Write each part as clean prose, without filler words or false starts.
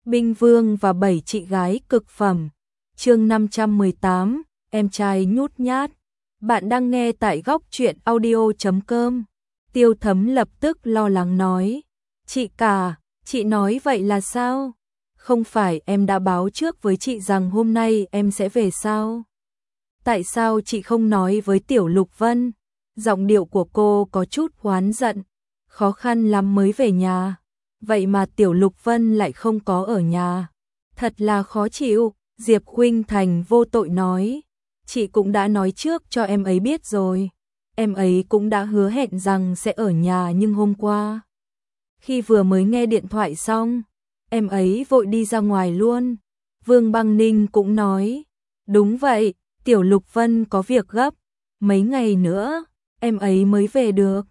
Binh Vương và 7 chị gái cực phẩm. Chương 518, em trai nhút nhát. Bạn đang nghe tại góc truyện audio.com. Tiêu Thấm lập tức lo lắng nói, chị cả, chị nói vậy là sao? Không phải em đã báo trước với chị rằng hôm nay em sẽ về sao? Tại sao chị không nói với Tiểu Lục Vân? Giọng điệu của cô có chút oán giận, khó khăn lắm mới về nhà. Vậy mà Tiểu Lục Vân lại không có ở nhà. Thật là khó chịu. Diệp Khuynh Thành vô tội nói, chị cũng đã nói trước cho em ấy biết rồi. Em ấy cũng đã hứa hẹn rằng sẽ ở nhà, nhưng hôm qua, khi vừa mới nghe điện thoại xong, em ấy vội đi ra ngoài luôn. Vương Băng Ninh cũng nói, đúng vậy, Tiểu Lục Vân có việc gấp, mấy ngày nữa em ấy mới về được.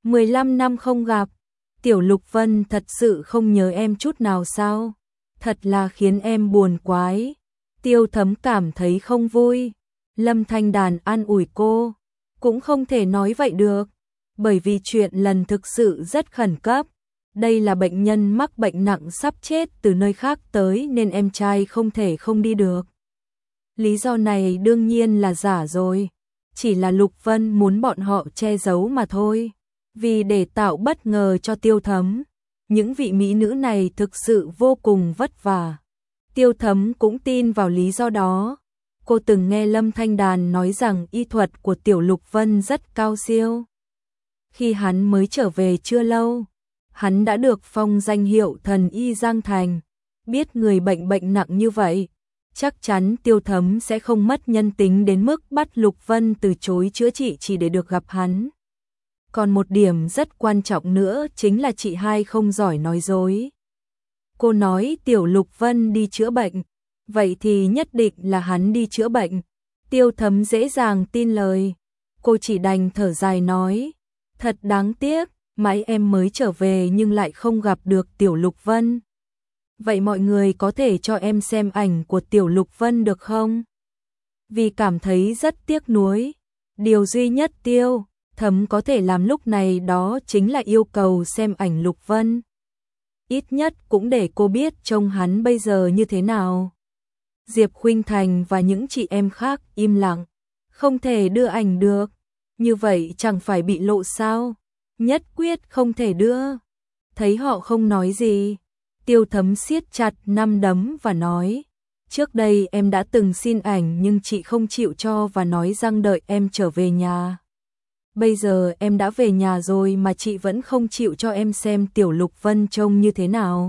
15 năm không gặp, Tiểu Lục Vân thật sự không nhớ em chút nào sao? Thật là khiến em buồn quái. Tiêu Thấm cảm thấy không vui. Lâm Thanh Đàn an ủi cô, cũng không thể nói vậy được, bởi vì chuyện lần thực sự rất khẩn cấp. Đây là bệnh nhân mắc bệnh nặng sắp chết từ nơi khác tới nên em trai không thể không đi được. Lý do này đương nhiên là giả rồi, chỉ là Lục Vân muốn bọn họ che giấu mà thôi. Vì để tạo bất ngờ cho Tiêu Thấm, những vị mỹ nữ này thực sự vô cùng vất vả. Tiêu Thấm cũng tin vào lý do đó. Cô từng nghe Lâm Thanh Đàn nói rằng y thuật của Tiểu Lục Vân rất cao siêu. Khi hắn mới trở về chưa lâu, hắn đã được phong danh hiệu thần y Giang Thành. Biết người bệnh nặng như vậy, chắc chắn Tiêu Thấm sẽ không mất nhân tính đến mức bắt Lục Vân từ chối chữa trị chỉ để được gặp hắn. Còn một điểm rất quan trọng nữa chính là chị hai không giỏi nói dối. Cô nói Tiểu Lục Vân đi chữa bệnh, vậy thì nhất định là hắn đi chữa bệnh. Tiêu Thấm dễ dàng tin lời. Cô chỉ đành thở dài nói, thật đáng tiếc, mãi em mới trở về nhưng lại không gặp được Tiểu Lục Vân. Vậy mọi người có thể cho em xem ảnh của Tiểu Lục Vân được không? Vì cảm thấy rất tiếc nuối. Điều duy nhất Tiêu Thấm có thể làm lúc này đó chính là yêu cầu xem ảnh Lục Vân. Ít nhất cũng để cô biết trông hắn bây giờ như thế nào. Diệp Khuynh Thành và những chị em khác im lặng, không thể đưa ảnh được. Như vậy chẳng phải bị lộ sao? Nhất quyết không thể đưa. Thấy họ không nói gì, Tiêu Thấm siết chặt nắm đấm và nói, trước đây em đã từng xin ảnh nhưng chị không chịu cho và nói rằng đợi em trở về nhà. Bây giờ em đã về nhà rồi mà chị vẫn không chịu cho em xem Tiểu Lục Vân trông như thế nào.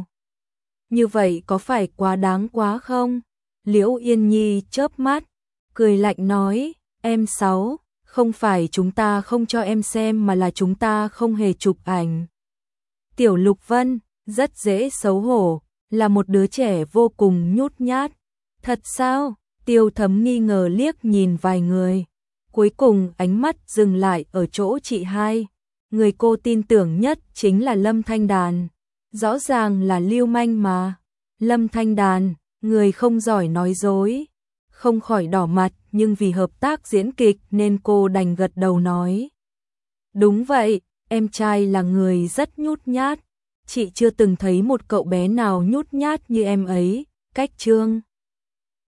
Như vậy có phải quá đáng quá không? Liễu Yên Nhi chớp mắt, cười lạnh nói, em Sáu, không phải chúng ta không cho em xem mà là chúng ta không hề chụp ảnh. Tiểu Lục Vân rất dễ xấu hổ, là một đứa trẻ vô cùng nhút nhát. Thật sao? Tiêu Thấm nghi ngờ liếc nhìn vài người. Cuối cùng ánh mắt dừng lại ở chỗ chị hai. Người cô tin tưởng nhất chính là Lâm Thanh Đàn. Rõ ràng là lưu manh mà. Lâm Thanh Đàn, người không giỏi nói dối. Không khỏi đỏ mặt nhưng vì hợp tác diễn kịch nên cô đành gật đầu nói. Đúng vậy, em trai là người rất nhút nhát. Chị chưa từng thấy một cậu bé nào nhút nhát như em ấy. Cách Trương